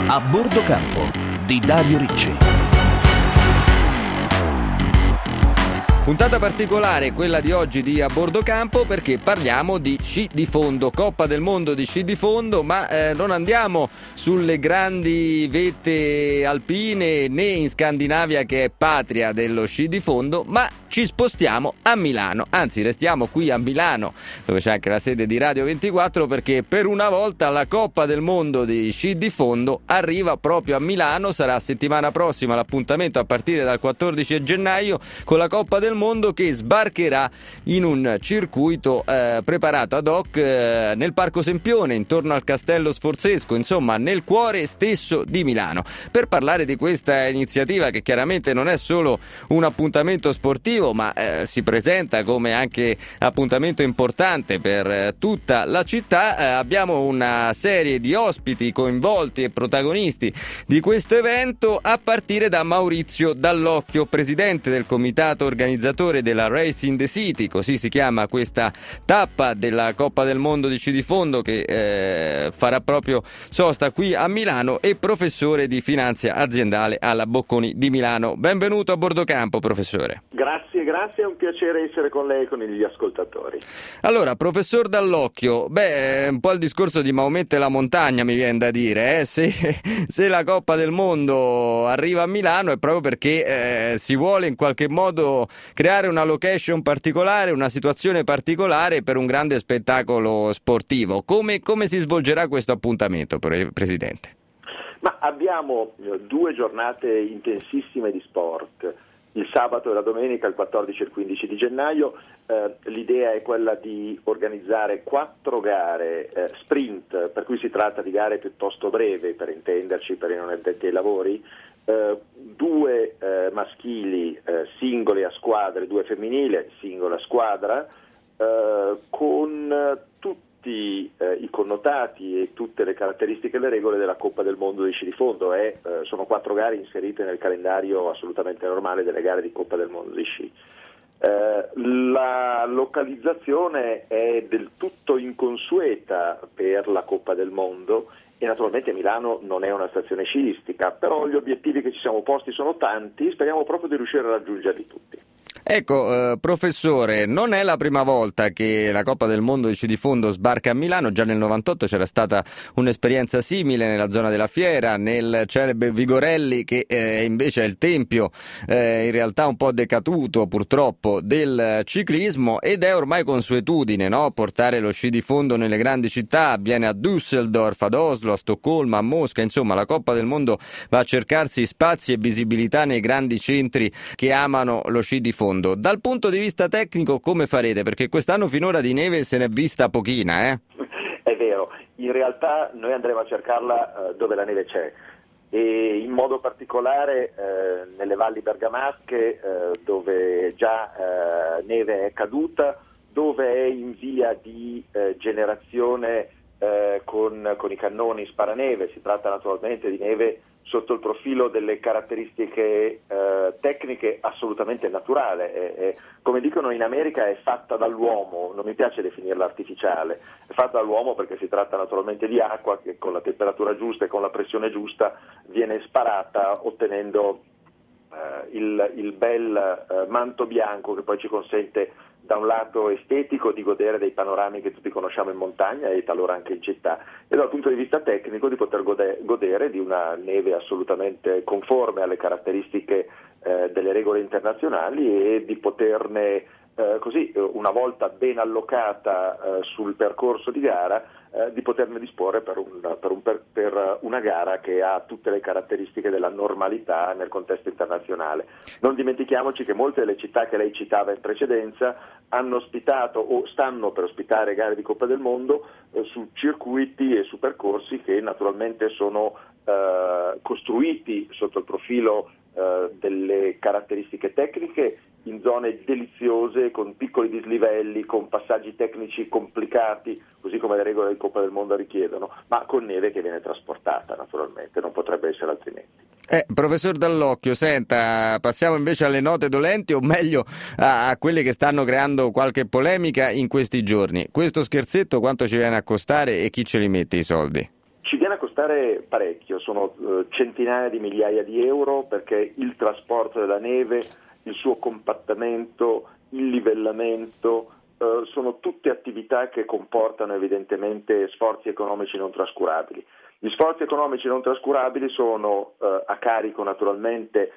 A bordo campo di Dario Ricci. Puntata particolare quella di oggi di A Bordo Campo, perché parliamo di sci di fondo, Coppa del Mondo di sci di fondo, ma non andiamo sulle grandi vette alpine né in Scandinavia, che è patria dello sci di fondo, ma ci spostiamo a Milano, anzi restiamo qui a Milano dove c'è anche la sede di Radio 24, perché per una volta la Coppa del Mondo di sci di fondo arriva proprio a Milano. Sarà settimana prossima l'appuntamento a partire dal 14 gennaio con la Coppa del Mondo, che sbarcherà in un circuito preparato ad hoc nel Parco Sempione, intorno al Castello Sforzesco, insomma nel cuore stesso di Milano. Per parlare di questa iniziativa, che chiaramente non è solo un appuntamento sportivo, ma si presenta come anche appuntamento importante per tutta la città, abbiamo una serie di ospiti coinvolti e protagonisti di questo evento, a partire da Maurizio Dall'Occhio, presidente del comitato organizzatore della Race in the City, così si chiama questa tappa della Coppa del Mondo di sci di fondo che farà proprio sosta qui a Milano, e professore di finanza aziendale alla Bocconi di Milano. Benvenuto a bordo campo, professore. Grazie, è un piacere essere con lei e con gli ascoltatori. Allora, professor Dall'Occhio, un po' il discorso di Maometto e la montagna, mi viene da dire, se la Coppa del Mondo arriva a Milano è proprio perché si vuole in qualche modo creare una location particolare, una situazione particolare per un grande spettacolo sportivo. Come si svolgerà questo appuntamento, Presidente? Ma abbiamo 2 giornate intensissime di sport. Il sabato e la domenica, il 14 e il 15 di gennaio, l'idea è quella di organizzare 4 gare sprint, per cui si tratta di gare piuttosto brevi, per intenderci, per i non addetti ai lavori, 2 maschili singoli a squadre, 2 femminili singole a squadra, con tutti i connotati e tutte le caratteristiche e le regole della Coppa del Mondo di sci di fondo. Sono 4 gare inserite nel calendario assolutamente normale delle gare di Coppa del Mondo di sci. La localizzazione è del tutto inconsueta per la Coppa del Mondo e naturalmente Milano non è una stazione sciistica, però gli obiettivi che ci siamo posti sono tanti, speriamo proprio di riuscire a raggiungerli tutti. Ecco, professore, non è la prima volta che la Coppa del Mondo di sci di fondo sbarca a Milano. Già nel 98 c'era stata un'esperienza simile nella zona della Fiera, nel celebre Vigorelli, che invece è il tempio in realtà un po' decaduto purtroppo del ciclismo, ed è ormai consuetudine, no? Portare lo sci di fondo nelle grandi città. Avviene a Düsseldorf, ad Oslo, a Stoccolma, a Mosca, insomma la Coppa del Mondo va a cercarsi spazi e visibilità nei grandi centri che amano lo sci di fondo. Dal punto di vista tecnico come farete? Perché quest'anno finora di neve se n'è vista pochina, È vero, in realtà noi andremo a cercarla dove la neve c'è, e in modo particolare nelle valli bergamasche, dove già neve è caduta, dove è in via di generazione con i cannoni sparaneve. Si tratta naturalmente di neve sotto il profilo delle caratteristiche tecniche assolutamente naturale. Come dicono in America, è fatta dall'uomo, non mi piace definirla artificiale, è fatta dall'uomo perché si tratta naturalmente di acqua che con la temperatura giusta e con la pressione giusta viene sparata, ottenendo il bel manto bianco che poi ci consente da un lato estetico di godere dei panorami che tutti conosciamo in montagna e talora anche in città, e dal punto di vista tecnico di poter godere di una neve assolutamente conforme alle caratteristiche delle regole internazionali, e di poterne così, una volta ben allocata sul percorso di gara, di poterne disporre per una gara che ha tutte le caratteristiche della normalità nel contesto internazionale. Non dimentichiamoci che molte delle città che lei citava in precedenza hanno ospitato o stanno per ospitare gare di Coppa del Mondo su circuiti e su percorsi che naturalmente sono costruiti sotto il profilo delle caratteristiche tecniche in zone deliziose, con piccoli dislivelli, con passaggi tecnici complicati, così come le regole di Coppa del Mondo richiedono, ma con neve che viene trasportata naturalmente, non potrebbe essere altrimenti. Professor Dall'Occhio, senta, passiamo invece alle note dolenti, o meglio a quelle che stanno creando qualche polemica in questi giorni. Questo scherzetto quanto ci viene a costare e chi ce li mette i soldi? Ci viene a costare parecchio, sono centinaia di migliaia di euro, perché il trasporto della neve, il suo compattamento, il livellamento, sono tutte attività che comportano evidentemente sforzi economici non trascurabili. Gli sforzi economici non trascurabili sono a carico naturalmente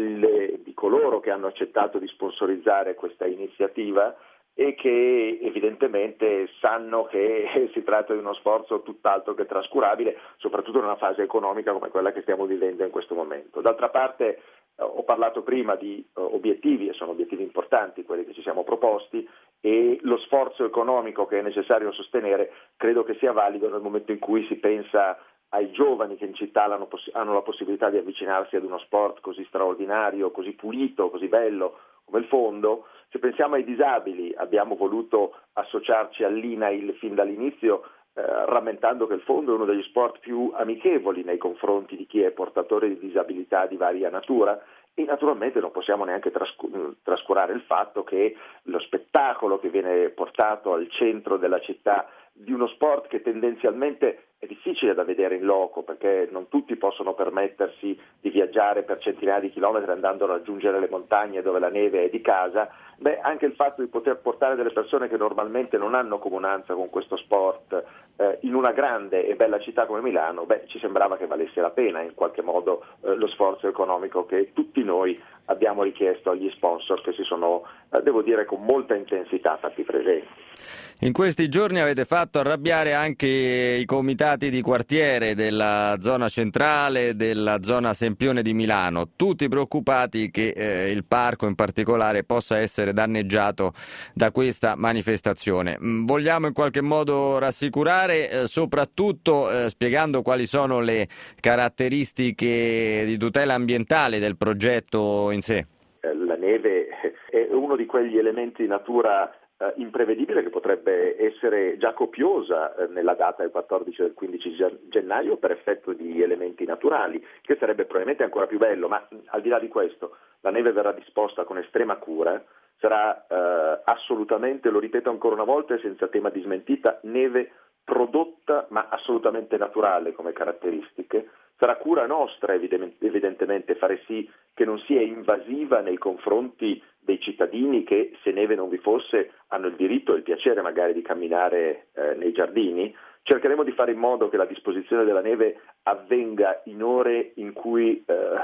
di coloro che hanno accettato di sponsorizzare questa iniziativa e che evidentemente sanno che si tratta di uno sforzo tutt'altro che trascurabile, soprattutto in una fase economica come quella che stiamo vivendo in questo momento. D'altra parte ho parlato prima di obiettivi, e sono obiettivi importanti quelli che ci siamo proposti, e lo sforzo economico che è necessario sostenere credo che sia valido nel momento in cui si pensa ai giovani che in città hanno la possibilità di avvicinarsi ad uno sport così straordinario, così pulito, così bello come il fondo. Se pensiamo ai disabili, abbiamo voluto associarci all'INAIL fin dall'inizio, rammentando che il fondo è uno degli sport più amichevoli nei confronti di chi è portatore di disabilità di varia natura, e naturalmente non possiamo neanche trascurare il fatto che lo spettacolo che viene portato al centro della città di uno sport che tendenzialmente è difficile da vedere in loco, perché non tutti possono permettersi di viaggiare per centinaia di chilometri andando a raggiungere le montagne dove la neve è di casa. Anche il fatto di poter portare delle persone che normalmente non hanno comunanza con questo sport in una grande e bella città come Milano, ci sembrava che valesse la pena in qualche modo lo sforzo economico che tutti noi abbiamo richiesto agli sponsor, che si sono, devo dire, con molta intensità fatti presenti. In questi giorni avete fatto arrabbiare anche i comitati di quartiere della zona centrale, della zona Sempione di Milano, tutti preoccupati che il parco in particolare possa essere danneggiato da questa manifestazione. Vogliamo in qualche modo rassicurare, soprattutto spiegando quali sono le caratteristiche di tutela ambientale del progetto in sé. La neve è uno di quegli elementi di natura imprevedibile che potrebbe essere già copiosa nella data del 14 e del 15 gennaio per effetto di elementi naturali, che sarebbe probabilmente ancora più bello, ma al di là di questo la neve verrà disposta con estrema cura, sarà assolutamente, lo ripeto ancora una volta e senza tema di smentita, neve prodotta ma assolutamente naturale come caratteristiche. Sarà cura nostra evidentemente fare sì che non sia invasiva nei confronti dei cittadini che, se neve non vi fosse, hanno il diritto e il piacere magari di camminare nei giardini. Cercheremo di fare in modo che la disposizione della neve avvenga in ore in cui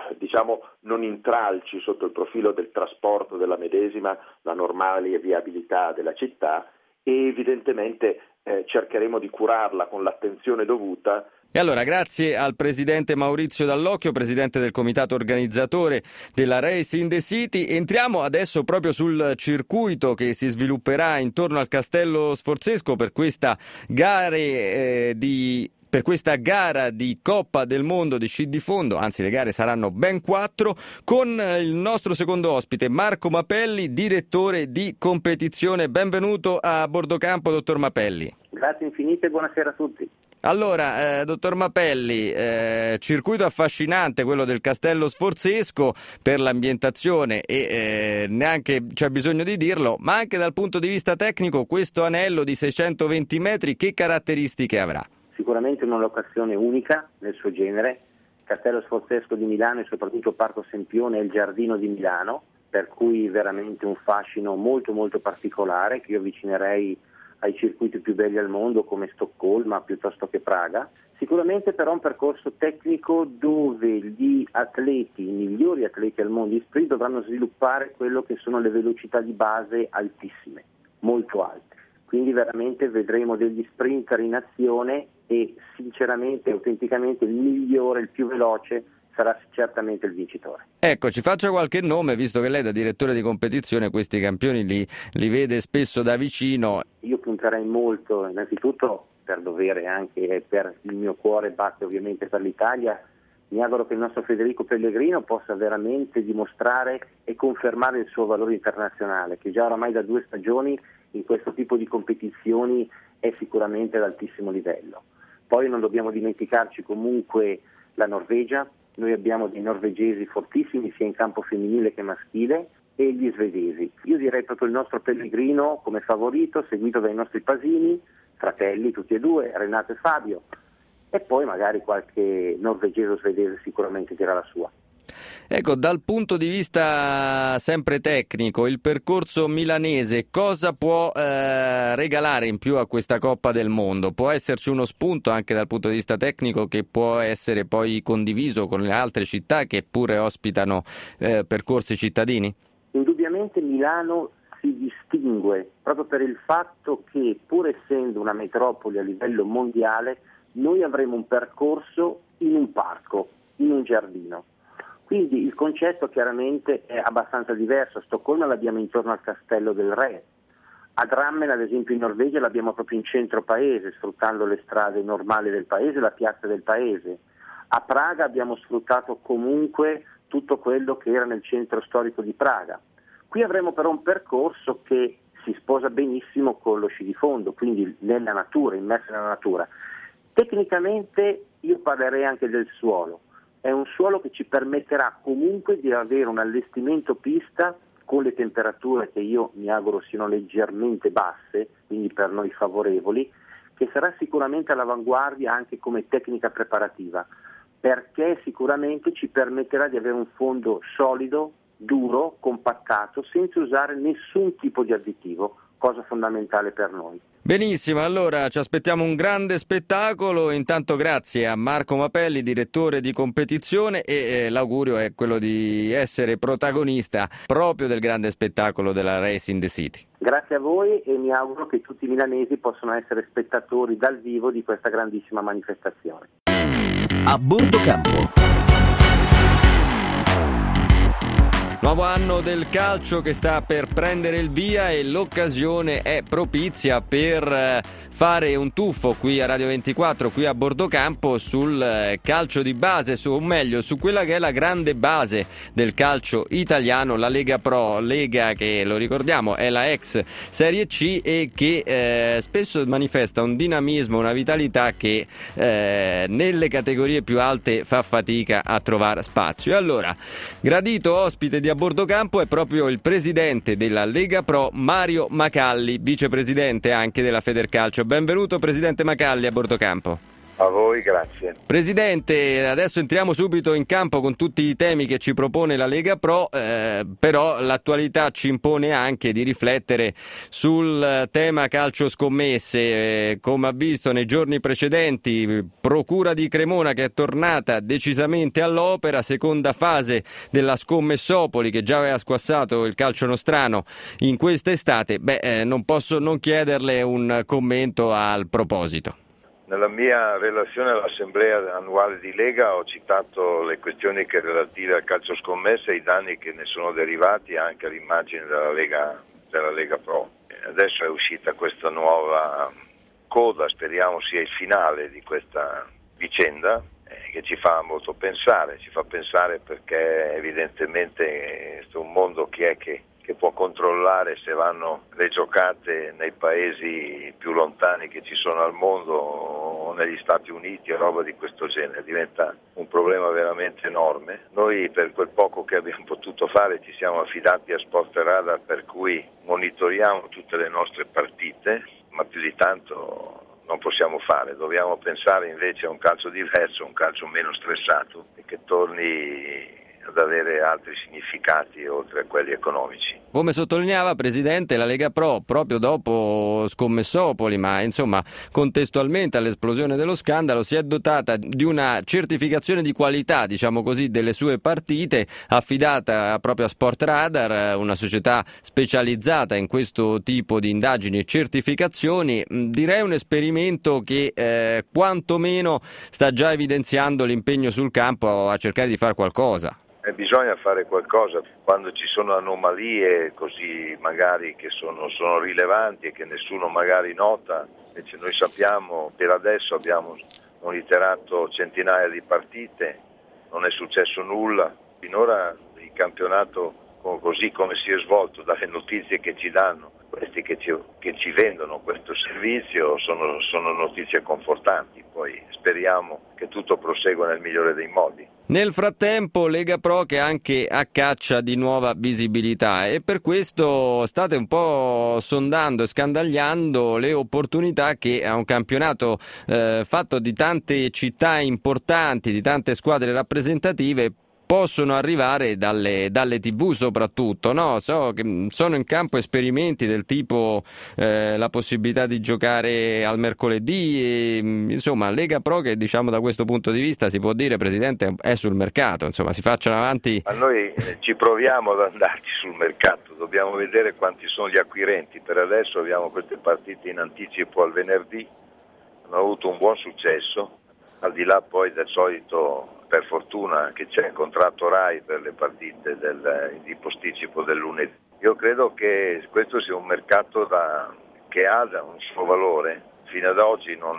non intralci sotto il profilo del trasporto della medesima la normale viabilità della città, e evidentemente cercheremo di curarla con l'attenzione dovuta. E allora, grazie al presidente Maurizio Dall'Occhio, presidente del comitato organizzatore della Race in the City. Entriamo adesso proprio sul circuito che si svilupperà intorno al Castello Sforzesco per questa gara di Coppa del Mondo di sci di fondo, anzi le gare saranno ben 4, con il nostro secondo ospite Marco Mapelli, direttore di competizione. Benvenuto a Bordocampo, dottor Mapelli. Grazie infinite e buonasera a tutti. Allora, dottor Mapelli, circuito affascinante quello del Castello Sforzesco per l'ambientazione e neanche c'è bisogno di dirlo, ma anche dal punto di vista tecnico questo anello di 620 metri che caratteristiche avrà? Sicuramente una locazione unica nel suo genere, Castello Sforzesco di Milano e soprattutto Parco Sempione è il giardino di Milano, per cui veramente un fascino molto molto particolare che io avvicinerei ai circuiti più belli al mondo come Stoccolma piuttosto che Praga. Sicuramente però un percorso tecnico dove gli atleti, i migliori atleti al mondo in sprint dovranno sviluppare quello che sono le velocità di base altissime, molto alte. Quindi veramente vedremo degli sprinter in azione e sinceramente, autenticamente il migliore, il più veloce sarà certamente il vincitore. Ecco, ci faccia qualche nome, visto che lei da direttore di competizione questi campioni li vede spesso da vicino. Io punterei molto, innanzitutto per dovere anche e per il mio cuore batte ovviamente per l'Italia. Mi auguro che il nostro Federico Pellegrino possa veramente dimostrare e confermare il suo valore internazionale, che già oramai da 2 stagioni in questo tipo di competizioni è sicuramente ad altissimo livello. Poi non dobbiamo dimenticarci comunque la Norvegia. Noi abbiamo dei norvegesi fortissimi sia in campo femminile che maschile e gli svedesi. Io direi proprio il nostro Pellegrino come favorito, seguito dai nostri Pasini, fratelli tutti e due, Renato e Fabio. e poi magari qualche norvegese o svedese sicuramente dirà la sua. Ecco, dal punto di vista sempre tecnico, il percorso milanese cosa può regalare in più a questa Coppa del Mondo? Può esserci uno spunto anche dal punto di vista tecnico che può essere poi condiviso con le altre città che pure ospitano percorsi cittadini? Indubbiamente Milano si distingue proprio per il fatto che, pur essendo una metropoli a livello mondiale, noi avremo un percorso in un parco, in un giardino. Quindi il concetto chiaramente è abbastanza diverso. A Stoccolma l'abbiamo intorno al Castello del Re, a Drammen ad esempio in Norvegia l'abbiamo proprio in centro paese, sfruttando le strade normali del paese, la piazza del paese. A Praga abbiamo sfruttato comunque tutto quello che era nel centro storico di Praga. Qui avremo però un percorso che si sposa benissimo con lo sci di fondo, quindi nella natura, immerso nella natura. Tecnicamente io parlerei anche del suolo. È un suolo che ci permetterà comunque di avere un allestimento pista con le temperature che io mi auguro siano leggermente basse, quindi per noi favorevoli, che sarà sicuramente all'avanguardia anche come tecnica preparativa, perché sicuramente ci permetterà di avere un fondo solido, duro, compattato, senza usare nessun tipo di additivo, cosa fondamentale per noi. Benissimo, allora ci aspettiamo un grande spettacolo. Intanto grazie a Marco Mapelli, direttore di competizione, e l'augurio è quello di essere protagonista proprio del grande spettacolo della Race in the City. Grazie a voi e mi auguro che tutti i milanesi possano essere spettatori dal vivo di questa grandissima manifestazione. A bordo campo. Nuovo anno del calcio che sta per prendere il via e l'occasione è propizia per fare un tuffo qui a Radio 24, qui a bordo campo, sul calcio di base, o meglio su quella che è la grande base del calcio italiano, la Lega Pro, lega che, lo ricordiamo, è la ex Serie C e che spesso manifesta un dinamismo, una vitalità che nelle categorie più alte fa fatica a trovare spazio. E allora, gradito ospite di A Bordo Campo è proprio il presidente della Lega Pro, Mario Macalli, vicepresidente anche della Federcalcio. Benvenuto presidente Macalli a Bordo Campo. A voi, grazie. Presidente, adesso entriamo subito in campo con tutti i temi che ci propone la Lega Pro, però l'attualità ci impone anche di riflettere sul tema calcio scommesse. Come ha visto nei giorni precedenti, Procura di Cremona che è tornata decisamente all'opera, seconda fase della Scommessopoli che già aveva squassato il calcio nostrano in quest'estate. Non posso non chiederle un commento al proposito. Nella mia relazione all'assemblea annuale di Lega ho citato le questioni che relative al calcio scommesse e i danni che ne sono derivati anche all'immagine della Lega Pro. Adesso è uscita questa nuova coda, speriamo sia il finale di questa vicenda, che ci fa molto pensare, perché evidentemente è un mondo che può controllare se vanno le giocate nei paesi più lontani che ci sono al mondo o negli Stati Uniti o roba di questo genere. Diventa un problema veramente enorme. Noi per quel poco che abbiamo potuto fare ci siamo affidati a Sport Radar, per cui monitoriamo tutte le nostre partite, ma più di tanto non possiamo fare. Dobbiamo pensare invece a un calcio diverso, un calcio meno stressato e che torni ad avere altri significati oltre a quelli economici. Come sottolineava Presidente, la Lega Pro proprio dopo Scommessopoli, ma insomma contestualmente all'esplosione dello scandalo, si è dotata di una certificazione di qualità, diciamo così, delle sue partite, affidata proprio a Sport Radar, una società specializzata in questo tipo di indagini e certificazioni. Direi un esperimento che quantomeno sta già evidenziando l'impegno sul campo a cercare di fare qualcosa. Bisogna fare qualcosa quando ci sono anomalie così magari che sono rilevanti e che nessuno magari nota. Invece noi sappiamo, per adesso abbiamo monitorato centinaia di partite, non è successo nulla. Finora il campionato, così come si è svolto, dalle notizie che ci danno, questi che ci vendono questo servizio sono notizie confortanti, poi speriamo che tutto prosegua nel migliore dei modi. Nel frattempo Lega Pro che è anche a caccia di nuova visibilità e per questo state un po' sondando e scandagliando le opportunità che a un campionato fatto di tante città importanti, di tante squadre rappresentative, possono arrivare dalle TV soprattutto, no? So che sono in campo esperimenti del tipo la possibilità di giocare al mercoledì e, insomma, Lega Pro che diciamo da questo punto di vista si può dire, Presidente, è sul mercato, insomma si facciano avanti. Ma noi ci proviamo ad andarci sul mercato, dobbiamo vedere quanti sono gli acquirenti, per adesso abbiamo queste partite in anticipo al venerdì, hanno avuto un buon successo, al di là poi del solito, per fortuna che c'è il contratto RAI per le partite di posticipo del lunedì. Io credo che questo sia un mercato che ha un suo valore, fino ad oggi non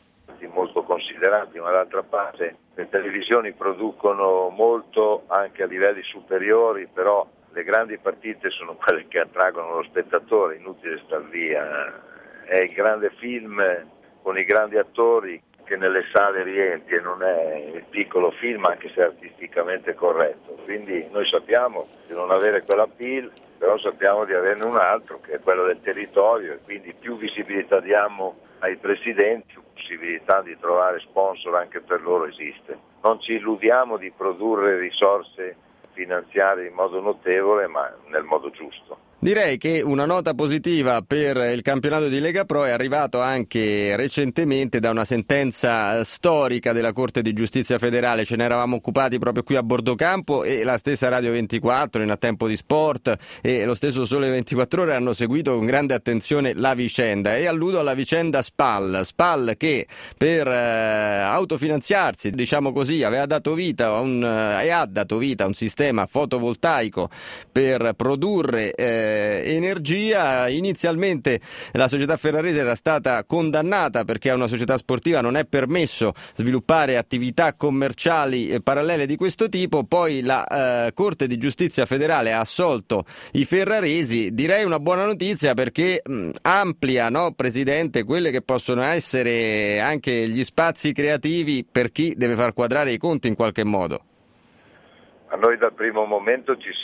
molto considerati, ma d'altra parte le televisioni producono molto anche a livelli superiori, però le grandi partite sono quelle che attraggono lo spettatore, inutile star via, è il grande film con i grandi attori che nelle sale rientri e non è il piccolo film anche se artisticamente corretto, quindi noi sappiamo di non avere quell'appeal, però sappiamo di averne un altro che è quello del territorio e quindi più visibilità diamo ai presidenti, più possibilità di trovare sponsor anche per loro esiste. Non ci illudiamo di produrre risorse finanziarie in modo notevole ma nel modo giusto. Direi che una nota positiva per il campionato di Lega Pro è arrivato anche recentemente da una sentenza storica della Corte di Giustizia Federale. Ce ne eravamo occupati proprio qui a Bordocampo e la stessa Radio 24 in A Tempo di Sport e lo stesso Sole 24 Ore hanno seguito con grande attenzione la vicenda e alludo alla vicenda SPAL che per autofinanziarsi, diciamo così, aveva dato vita e ha dato vita a un sistema fotovoltaico per produrre energia. Inizialmente la società ferrarese era stata condannata perché a una società sportiva non è permesso sviluppare attività commerciali parallele di questo tipo, poi la Corte di Giustizia Federale ha assolto i ferraresi, direi una buona notizia perché amplia, no, Presidente, quelle che possono essere anche gli spazi creativi per chi deve far quadrare i conti in qualche modo. A noi dal primo momento ci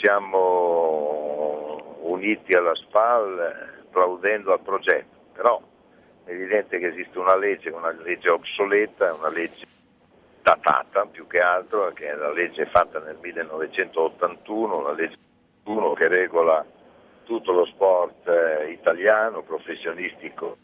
siamo uniti alla SPAL applaudendo al progetto, però è evidente che esiste una legge obsoleta, una legge datata più che altro, che è la legge fatta nel 1981, la legge 81 che regola tutto lo sport italiano, professionistico,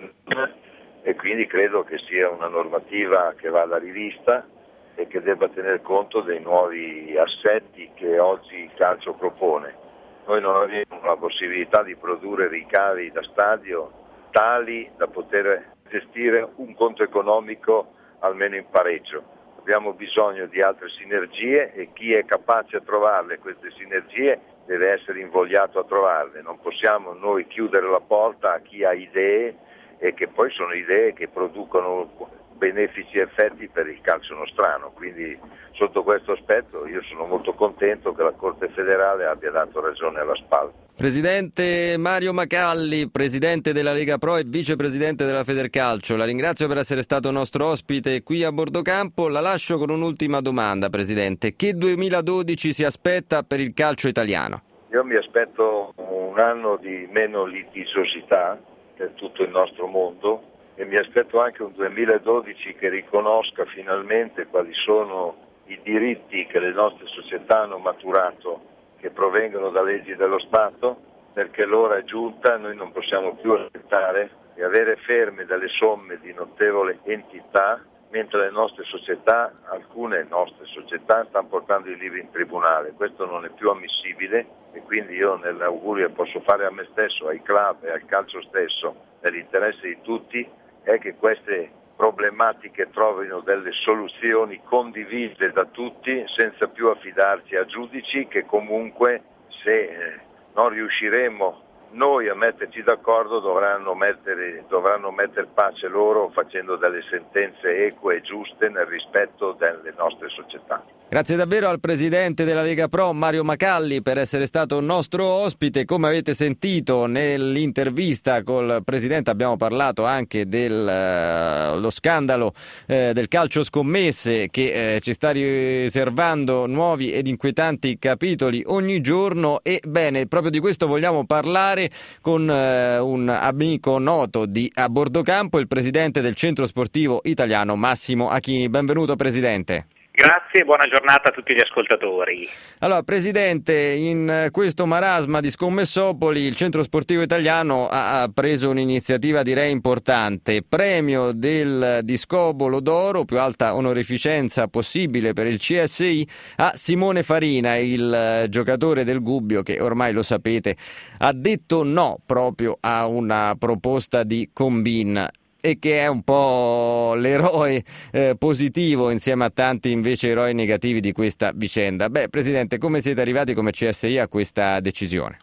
e quindi credo che sia una normativa che vada rivista e che debba tener conto dei nuovi assetti che oggi il calcio propone. Noi non abbiamo la possibilità di produrre ricavi da stadio tali da poter gestire un conto economico almeno in pareggio. Abbiamo bisogno di altre sinergie e chi è capace a trovarle queste sinergie deve essere invogliato a trovarle. Non possiamo noi chiudere la porta a chi ha idee e che poi sono idee che producono benefici effetti per il calcio nostrano, quindi sotto questo aspetto io sono molto contento che la Corte federale abbia dato ragione alla SPAL. Presidente Mario Macalli, Presidente della Lega Pro e Vicepresidente della Federcalcio, la ringrazio per essere stato nostro ospite qui a Bordocampo. La lascio con un'ultima domanda, Presidente. Che 2012 si aspetta per il calcio italiano? Io mi aspetto un anno di meno litigiosità per tutto il nostro mondo e mi aspetto anche un 2012 che riconosca finalmente quali sono i diritti che le nostre società hanno maturato, che provengono da leggi dello Stato, perché l'ora è giunta, noi non possiamo più aspettare e avere ferme delle somme di notevole entità, mentre le nostre società, alcune nostre società, stanno portando i libri in tribunale. Questo non è più ammissibile e quindi io nell'augurio che posso fare a me stesso, ai club e al calcio stesso, nell'interesse di tutti, è che queste problematiche trovino delle soluzioni condivise da tutti senza più affidarci a giudici che comunque se non riusciremo noi a metterci d'accordo dovranno metter pace loro facendo delle sentenze eque e giuste nel rispetto delle nostre società. Grazie davvero al presidente della Lega Pro, Mario Macalli, per essere stato nostro ospite. Come avete sentito nell'intervista col presidente abbiamo parlato anche dello scandalo del calcio scommesse che ci sta riservando nuovi ed inquietanti capitoli ogni giorno, e bene, proprio di questo vogliamo parlare con un amico noto di A Bordo Campo, il presidente del Centro Sportivo Italiano, Massimo Achini. Benvenuto presidente. Grazie e buona giornata a tutti gli ascoltatori. Allora, presidente, in questo marasma di Scommessopoli il Centro Sportivo Italiano ha preso un'iniziativa direi importante, premio del Discobolo d'Oro, più alta onorificenza possibile per il CSI, a Simone Farina, il giocatore del Gubbio che ormai lo sapete ha detto no proprio a una proposta di Combin, e che è un po' l'eroe positivo insieme a tanti invece eroi negativi di questa vicenda. Beh, presidente, come siete arrivati come CSI a questa decisione?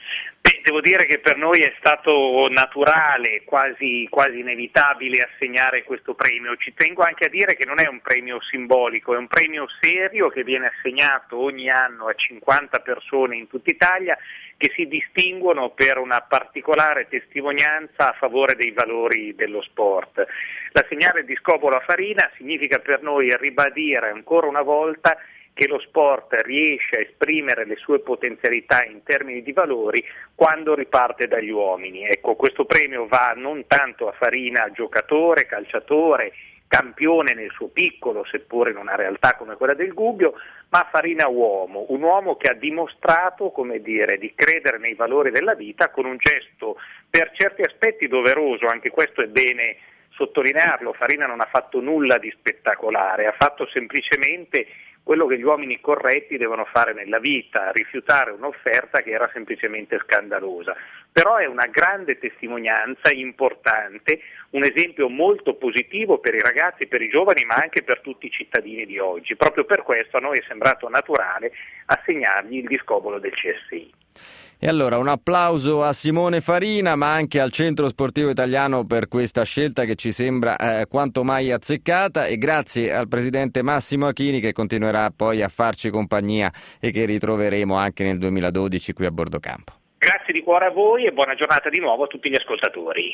Devo dire che per noi è stato naturale, quasi inevitabile assegnare questo premio. Ci tengo anche a dire che non è un premio simbolico, è un premio serio che viene assegnato ogni anno a 50 persone in tutta Italia che si distinguono per una particolare testimonianza a favore dei valori dello sport. L'assegnare il Discobolo a Farina significa per noi ribadire ancora una volta che lo sport riesce a esprimere le sue potenzialità in termini di valori quando riparte dagli uomini. Ecco, questo premio va non tanto a Farina giocatore, calciatore, campione nel suo piccolo, seppure in una realtà come quella del Gubbio, ma Farina uomo, un uomo che ha dimostrato, di credere nei valori della vita con un gesto per certi aspetti doveroso, anche questo è bene sottolinearlo. Farina non ha fatto nulla di spettacolare, ha fatto semplicemente quello che gli uomini corretti devono fare nella vita, rifiutare un'offerta che era semplicemente scandalosa. Però è una grande testimonianza importante, un esempio molto positivo per i ragazzi, per i giovani, ma anche per tutti i cittadini di oggi. Proprio per questo a noi è sembrato naturale assegnargli il Discobolo del CSI. E allora un applauso a Simone Farina, ma anche al Centro Sportivo Italiano per questa scelta che ci sembra quanto mai azzeccata, e grazie al presidente Massimo Achini che continuerà poi a farci compagnia e che ritroveremo anche nel 2012 qui a Bordo Campo. Grazie di cuore a voi e buona giornata di nuovo a tutti gli ascoltatori.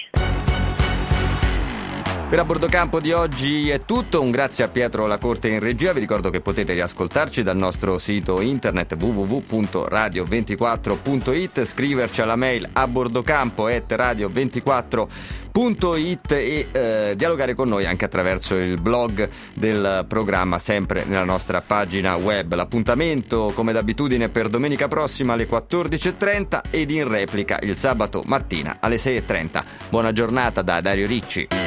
Per A Bordo Campo di oggi è tutto, un grazie a Pietro Lacorte in regia. Vi ricordo che potete riascoltarci dal nostro sito internet www.radio24.it, scriverci alla mail abordocampo@radio24.it e dialogare con noi anche attraverso il blog del programma, sempre nella nostra pagina web. L'appuntamento come d'abitudine per domenica prossima alle 14.30 ed in replica il sabato mattina alle 6.30. Buona giornata da Dario Ricci.